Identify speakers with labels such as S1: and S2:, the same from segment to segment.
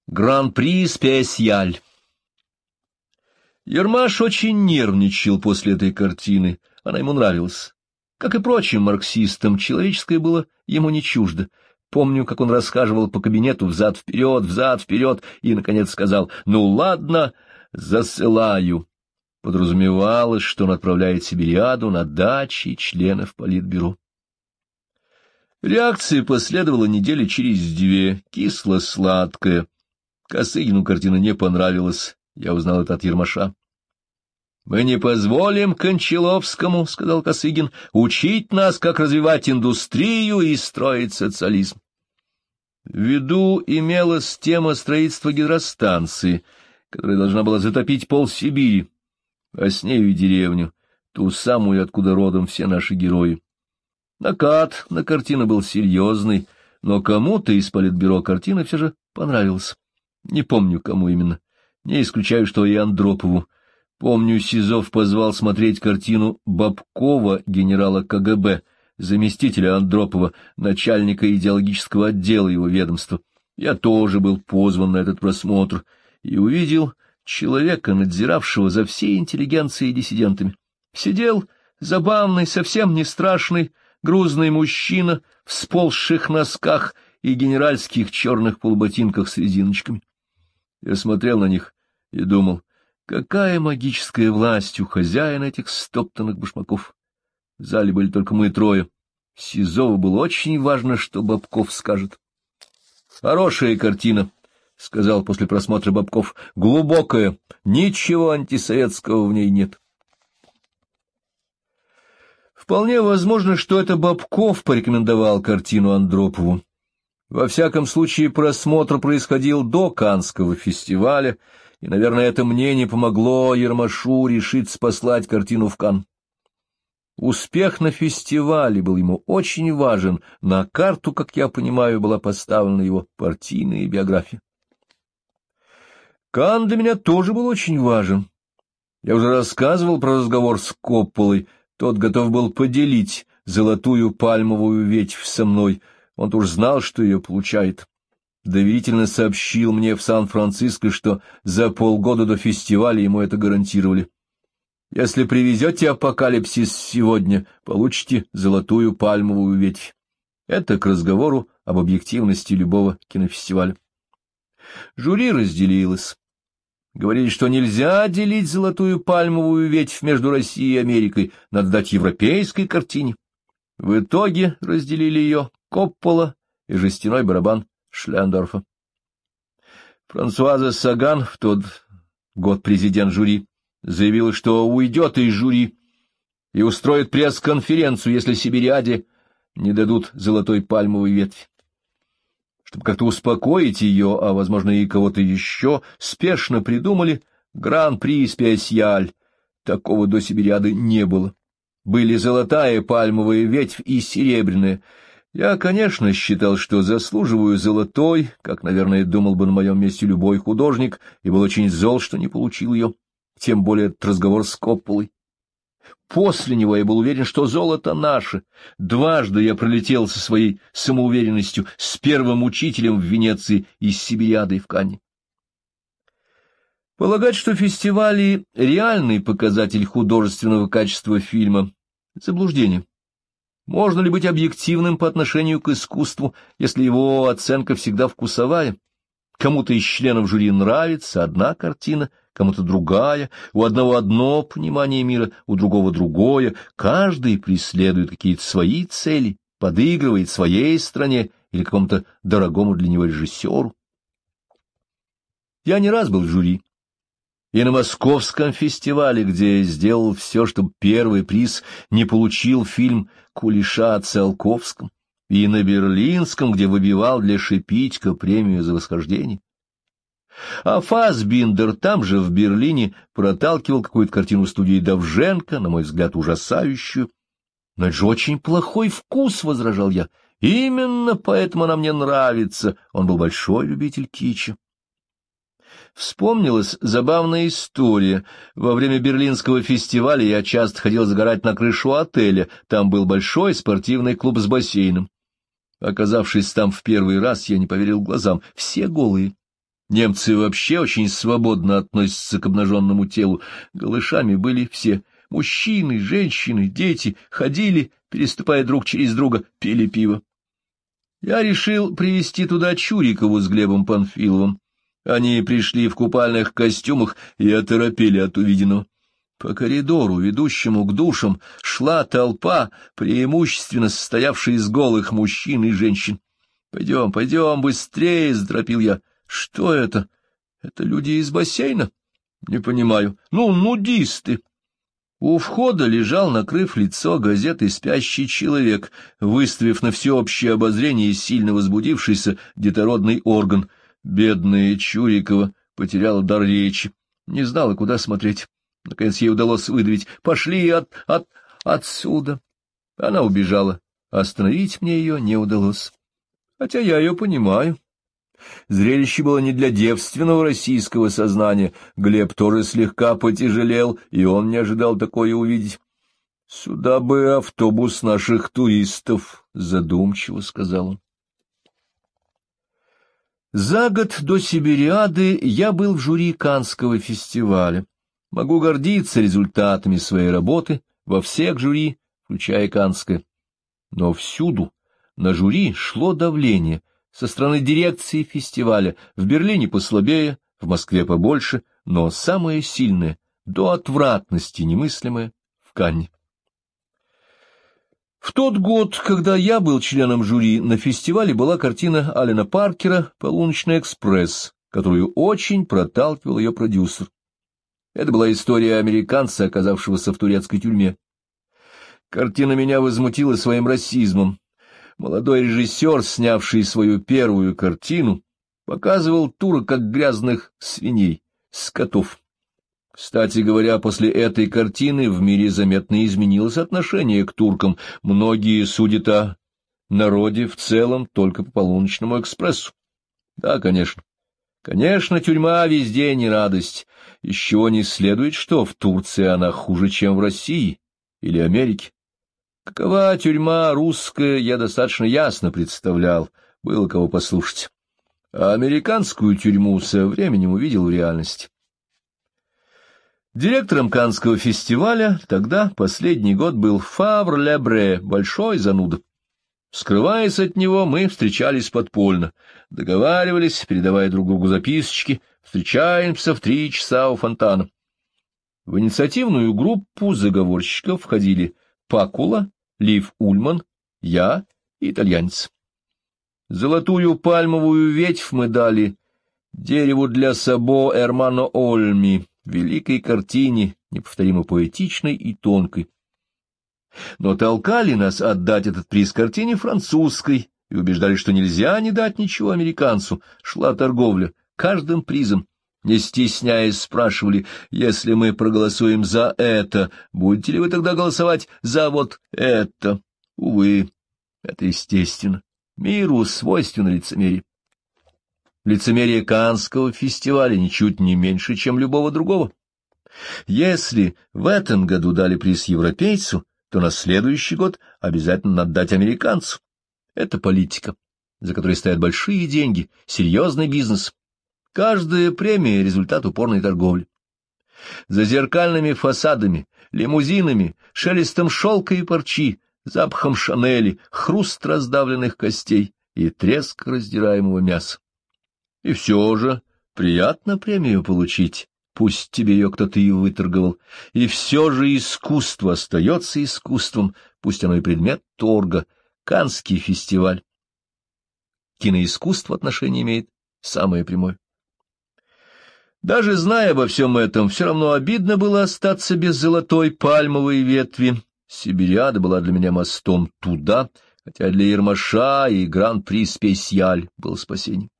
S1: Гран-при специаль. Ярмаш очень нервничал после этой картины, она ему нравилась. Как и прочим марксистам, человеческое было ему не чуждо. Помню, как он расхаживал по кабинету взад-вперед, и, наконец, сказал: «Ну, ладно, засылаю». Подразумевалось, что он отправляет Сибириаду на дачи членов Политбюро. Реакция последовала недели через две, кисло-сладкая. Косыгину картина не понравилась, я узнал это от Ярмаша. «Мы не позволим Кончаловскому, — сказал Косыгин, — учить нас, как развивать индустрию и строить социализм». В виду имелась тема строительства гидростанции, которая должна была затопить полсибири, а с нею и деревню, ту самую, откуда родом все наши герои. Накат на картину был серьезный, но кому-то из Политбюро картина все же понравилась. Не помню, кому именно. Не исключаю, что и Андропову. Помню, Сизов позвал смотреть картину Бабкова, генерала КГБ, заместителя Андропова, начальника идеологического отдела его ведомства. Я тоже был позван на этот просмотр и увидел человека, надзиравшего за всей интеллигенцией и диссидентами. Сидел забавный, совсем не страшный, грузный мужчина в сползших носках и генеральских черных полуботинках с резиночками. Я смотрел на них и думал, какая магическая власть у хозяина этих стоптанных башмаков. В зале были только мы трое. Сизову было очень важно, что Бабков скажет. — Хорошая картина, — сказал после просмотра Бабков, — глубокая, ничего антисоветского в ней нет. Вполне возможно, что это Бабков порекомендовал картину Андропову. Во всяком случае, просмотр происходил до Каннского фестиваля, и, наверное, это мнение помогло Ярмашу решиться послать картину в Канн. Успех на фестивале был ему очень важен, на карту, как я понимаю, была поставлена его партийная биография. Канн для меня тоже был очень важен. Я уже рассказывал про разговор с Копполой, тот готов был поделить золотую пальмовую ветвь со мной, он-то уж знал, что ее получает. Доверительно сообщил мне в Сан-Франциско, что за полгода до фестиваля ему это гарантировали. Если привезете апокалипсис сегодня, получите золотую пальмовую ветвь. Это к разговору об объективности любого кинофестиваля. Жюри разделилось. Говорили, что нельзя делить золотую пальмовую ветвь между Россией и Америкой, надо дать европейской картине. В итоге разделили ее Коппола и жестяной барабан Шлендорфа. Франсуаза Саган, в тот год президент жюри, заявила, что уйдет из жюри и устроит пресс-конференцию, если Сибириаде не дадут золотой пальмовой ветви. Чтобы как-то успокоить ее, а, возможно, и кого-то еще, спешно придумали гран-при специаль. Такого до Сибириады не было. Были золотая пальмовая ветвь и серебряная. Я, конечно, считал, что заслуживаю золотой, как, наверное, думал бы на моем месте любой художник, и был очень зол, что не получил ее, тем более этот разговор с Копполой. После него я был уверен, что золото наше. Дважды я пролетел со своей самоуверенностью с первым учителем в Венеции и с Сибириадой в Канне. Полагать, что фестивали — реальный показатель художественного качества фильма — заблуждение. Можно ли быть объективным по отношению к искусству, если его оценка всегда вкусовая? Кому-то из членов жюри нравится одна картина, кому-то другая, у одного одно понимание мира, у другого другое, каждый преследует какие-то свои цели, подыгрывает своей стране или какому-то дорогому для него режиссеру. Я не раз был в жюри. И на Московском фестивале, где я сделал все, чтобы первый приз не получил фильм Кулеша о Циолковском, и на Берлинском, где выбивал для Шипитько премию за восхождение. А Фассбиндер там же, в Берлине, проталкивал какую-то картину студии Довженко, на мой взгляд, ужасающую. Но это же очень плохой вкус, — возражал я. Именно поэтому она мне нравится. Он был большой любитель китча. Вспомнилась забавная история. Во время Берлинского фестиваля я часто ходил загорать на крышу отеля. Там был большой спортивный клуб с бассейном. Оказавшись там в первый раз, я не поверил глазам. Все голые. Немцы вообще очень свободно относятся к обнаженному телу. Голышами были все. Мужчины, женщины, дети ходили, переступая друг через друга, пили пиво. Я решил привезти туда Чурикову с Глебом Панфиловым. Они пришли в купальных костюмах и оторопели от увиденного. По коридору, ведущему к душам, шла толпа, преимущественно состоявшая из голых мужчин и женщин. — Пойдем, пойдем, быстрее! — заторопил я. — Что это? Это люди из бассейна? — Не понимаю. — Ну, нудисты. У входа лежал, накрыв лицо газетой, спящий человек, выставив на всеобщее обозрение сильно возбудившийся детородный орган. Бедная Чурикова потеряла дар речи, не знала, куда смотреть. Наконец ей удалось выдавить: «Пошли отсюда!» Она убежала. Остановить мне ее не удалось. Хотя я ее понимаю. Зрелище было не для девственного российского сознания. Глеб тоже слегка потяжелел, и он не ожидал такое увидеть. — Сюда бы автобус наших туристов, — задумчиво сказал он. За год до Сибириады я был в жюри Каннского фестиваля. Могу гордиться результатами своей работы во всех жюри, включая Каннское. Но всюду на жюри шло давление со стороны дирекции фестиваля, в Берлине послабее, в Москве побольше, но самое сильное, до отвратности немыслимое, в Канне. В тот год, когда я был членом жюри, на фестивале была картина Алена Паркера «Полуночный экспресс», которую очень проталкивал ее продюсер. Это была история американца, оказавшегося в турецкой тюрьме. Картина меня возмутила своим расизмом. Молодой режиссер, снявший свою первую картину, показывал турок как грязных свиней, скотов. Кстати говоря, после этой картины в мире заметно изменилось отношение к туркам. Многие судят о народе в целом только по «Полуночному экспрессу». Да, конечно. Конечно, тюрьма везде не радость. Из чего не следует, что в Турции она хуже, чем в России или Америке. Какова тюрьма русская, я достаточно ясно представлял, было кого послушать. А американскую тюрьму со временем увидел в реальности. Директором Каннского фестиваля тогда последний год был Фавр-Лебре, большой зануда. Скрываясь от него, мы встречались подпольно, договаривались, передавая друг другу записочки, встречаемся в 3 часа у фонтана. В инициативную группу заговорщиков входили Пакула, Лив Ульман, я и итальянец. Золотую пальмовую ветвь мы дали дереву для Сабо Эрмано Ольми, великой картине, неповторимо поэтичной и тонкой. Но толкали нас отдать этот приз картине французской и убеждали, что нельзя не дать ничего американцу. Шла торговля каждым призом. Не стесняясь, спрашивали: если мы проголосуем за это, будете ли вы тогда голосовать за вот это? Увы, это естественно. Миру свойственно лицемерие. Лицемерие Каннского фестиваля ничуть не меньше, чем любого другого. Если в этом году дали приз европейцу, то на следующий год обязательно надо дать американцу. Это политика, за которой стоят большие деньги, серьезный бизнес. Каждая премия — результат упорной торговли. За зеркальными фасадами, лимузинами, шелестом шелка и парчи, запахом Шанели, хруст раздавленных костей и треск раздираемого мяса. И все же приятно премию получить, пусть тебе ее кто-то и выторговал. И все же искусство остается искусством, пусть оно и предмет торга. Каннский фестиваль. Киноискусство отношение имеет самое прямое. Даже зная обо всем этом, все равно обидно было остаться без золотой пальмовой ветви. Сибириада была для меня мостом туда, хотя для Ермаша и Гран-при Специаль был спасением.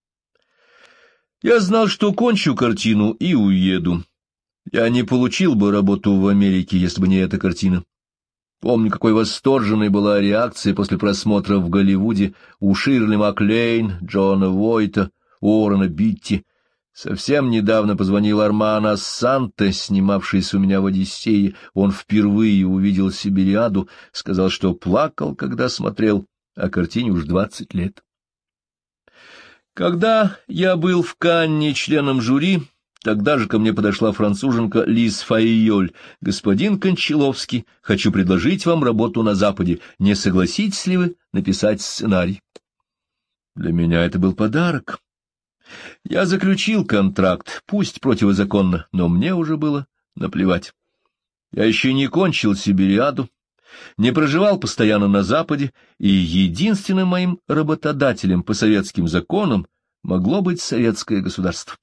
S1: Я знал, что кончу картину и уеду. Я не получил бы работу в Америке, если бы не эта картина. Помню, какой восторженной была реакция после просмотра в Голливуде у Ширли Маклейн, Джона Войта, Уоррена Битти. Совсем недавно позвонил Арман Ассанте, снимавшийся у меня в «Одиссее». Он впервые увидел Сибириаду, сказал, что плакал, когда смотрел, а картине уж 20 лет. Когда я был в Канне членом жюри, тогда же ко мне подошла француженка Лиз Файоль. «Господин Кончаловский, хочу предложить вам работу на Западе. Не согласитесь ли вы написать сценарий?» Для меня это был подарок. Я заключил контракт, пусть противозаконно, но мне уже было наплевать. Я еще не кончил Сибириаду, не проживал постоянно на Западе, и единственным моим работодателем по советским законам могло быть советское государство.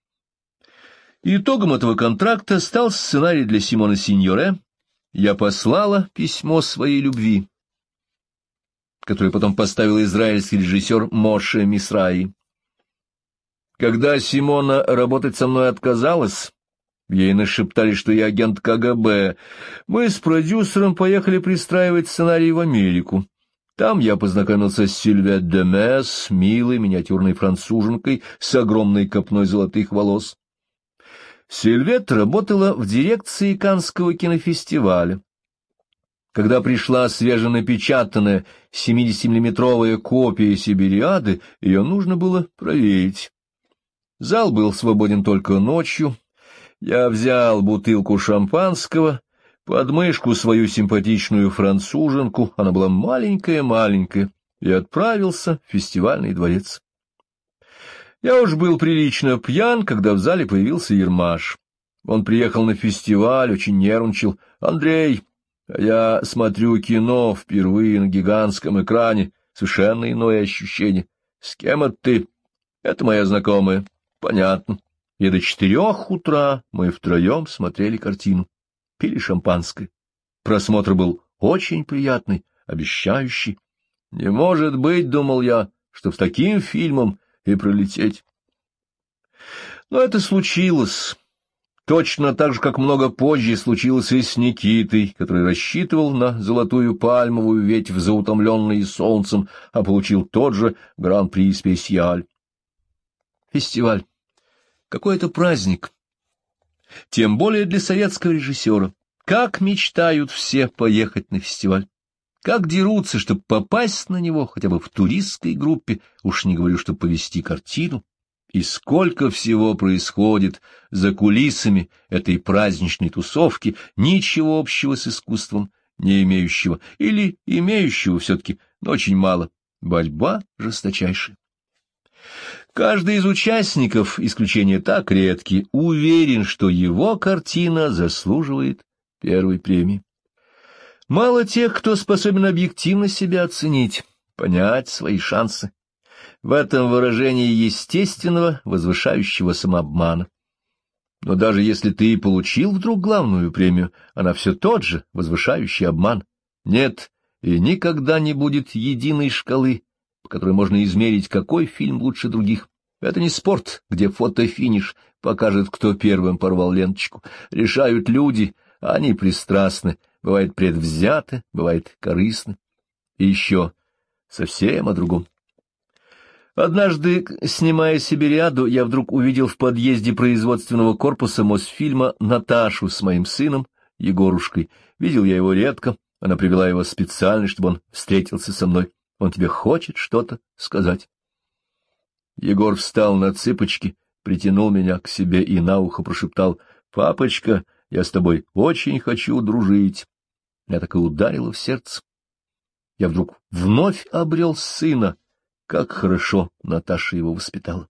S1: Итогом этого контракта стал сценарий для Симона Синьоре. Я послала письмо своей любви, которое потом поставил израильский режиссер Моше Мисраи. Когда Симона работать со мной отказалась, ей нашептали, что я агент КГБ, мы с продюсером поехали пристраивать сценарий в Америку. Там я познакомился с Сильвет де Мес, милой миниатюрной француженкой с огромной копной золотых волос. Сильвет работала в дирекции Каннского кинофестиваля. Когда пришла свеженапечатанная 70-миллиметровая копия «Сибириады», ее нужно было проверить. Зал был свободен только ночью. Я взял бутылку шампанского, под мышку свою симпатичную француженку, она была маленькая-маленькая, и отправился в фестивальный дворец. Я уж был прилично пьян, когда в зале появился Ермаш. Он приехал на фестиваль, очень нервничал. «Андрей, я смотрю кино впервые на гигантском экране, совершенно иное ощущение. С кем это ты?» «Это моя знакомая». «Понятно». И до 4 утра мы втроем смотрели картину, пили шампанское. Просмотр был очень приятный, обещающий. «Не может быть, — думал я, — что с таким фильмом и пролететь». Но это случилось. Точно так же, как много позже случилось и с Никитой, который рассчитывал на золотую пальмовую ветвь за утомленный солнцем, а получил тот же гран-при специаль. Фестиваль. Какой-то праздник. Тем более для советского режиссера. Как мечтают все поехать на фестиваль. Как дерутся, чтобы попасть на него хотя бы в туристской группе, уж не говорю, чтобы повести картину. И сколько всего происходит за кулисами этой праздничной тусовки, ничего общего с искусством не имеющего, или имеющего все-таки, но очень мало. Борьба жесточайшая. Каждый из участников, исключения так редки, уверен, что его картина заслуживает первой премии. Мало тех, кто способен объективно себя оценить, понять свои шансы. В этом выражении естественного, возвышающего самообмана. Но даже если ты и получил вдруг главную премию, она все тот же возвышающий обман. Нет, и никогда не будет единой шкалы, по которой можно измерить, какой фильм лучше других. Это не спорт, где фотофиниш покажет, кто первым порвал ленточку. Решают люди, а они пристрастны, бывает предвзяты, бывает корыстны. И еще совсем о другом. Однажды, снимая «Сибириаду», я вдруг увидел в подъезде производственного корпуса Мосфильма Наташу с моим сыном Егорушкой. Видел я его редко, она привела его специально, чтобы он встретился со мной. Он тебе хочет что-то сказать. Егор встал на цыпочки, притянул меня к себе и на ухо прошептал: «Папочка, я с тобой очень хочу дружить». Меня так и ударило в сердце. Я вдруг вновь обрел сына. Как хорошо Наташа его воспитала.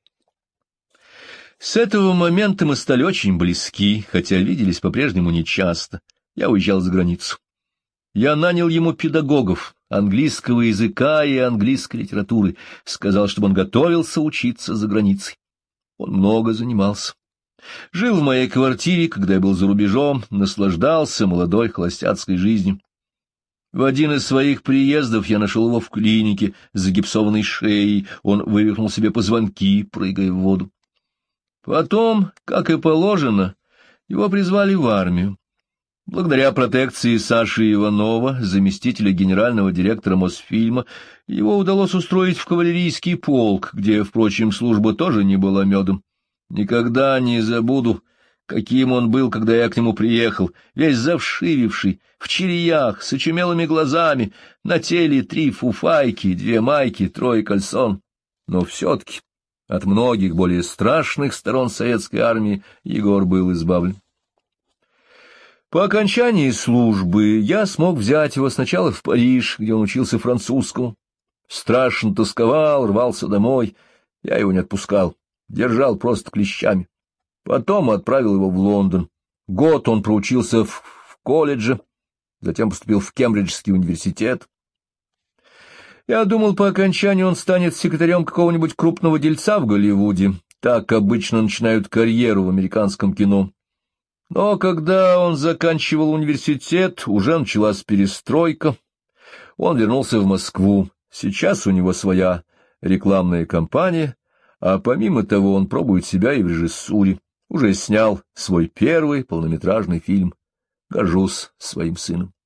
S1: С этого момента мы стали очень близки, хотя виделись по-прежнему нечасто. Я уезжал за границу. Я нанял ему педагогов английского языка и английской литературы, сказал, чтобы он готовился учиться за границей. Он много занимался. Жил в моей квартире, когда я был за рубежом, наслаждался молодой холостяцкой жизнью. В один из своих приездов я нашел его в клинике с загипсованной шеей, он вывихнул себе позвонки, прыгая в воду. Потом, как и положено, его призвали в армию. Благодаря протекции Саши Иванова, заместителя генерального директора Мосфильма, его удалось устроить в кавалерийский полк, где, впрочем, служба тоже не была медом. Никогда не забуду, каким он был, когда я к нему приехал, весь завшививший, в чириях, с очумелыми глазами, на теле 3 фуфайки, 2 майки, 3 кальсон. но все-таки от многих более страшных сторон советской армии Егор был избавлен. По окончании службы я смог взять его сначала в Париж, где он учился французскому. Страшно тосковал, рвался домой. Я его не отпускал, держал просто клещами. Потом отправил его в Лондон. Год он проучился в колледже, затем поступил в Кембриджский университет. Я думал, по окончании он станет секретарем какого-нибудь крупного дельца в Голливуде. Так обычно начинают карьеру в американском кино. Но когда он заканчивал университет, уже началась перестройка. Он вернулся в Москву. Сейчас у него своя рекламная кампания, а помимо того он пробует себя и в режиссуре. Уже снял свой первый полнометражный фильм. Горжусь своим сыном.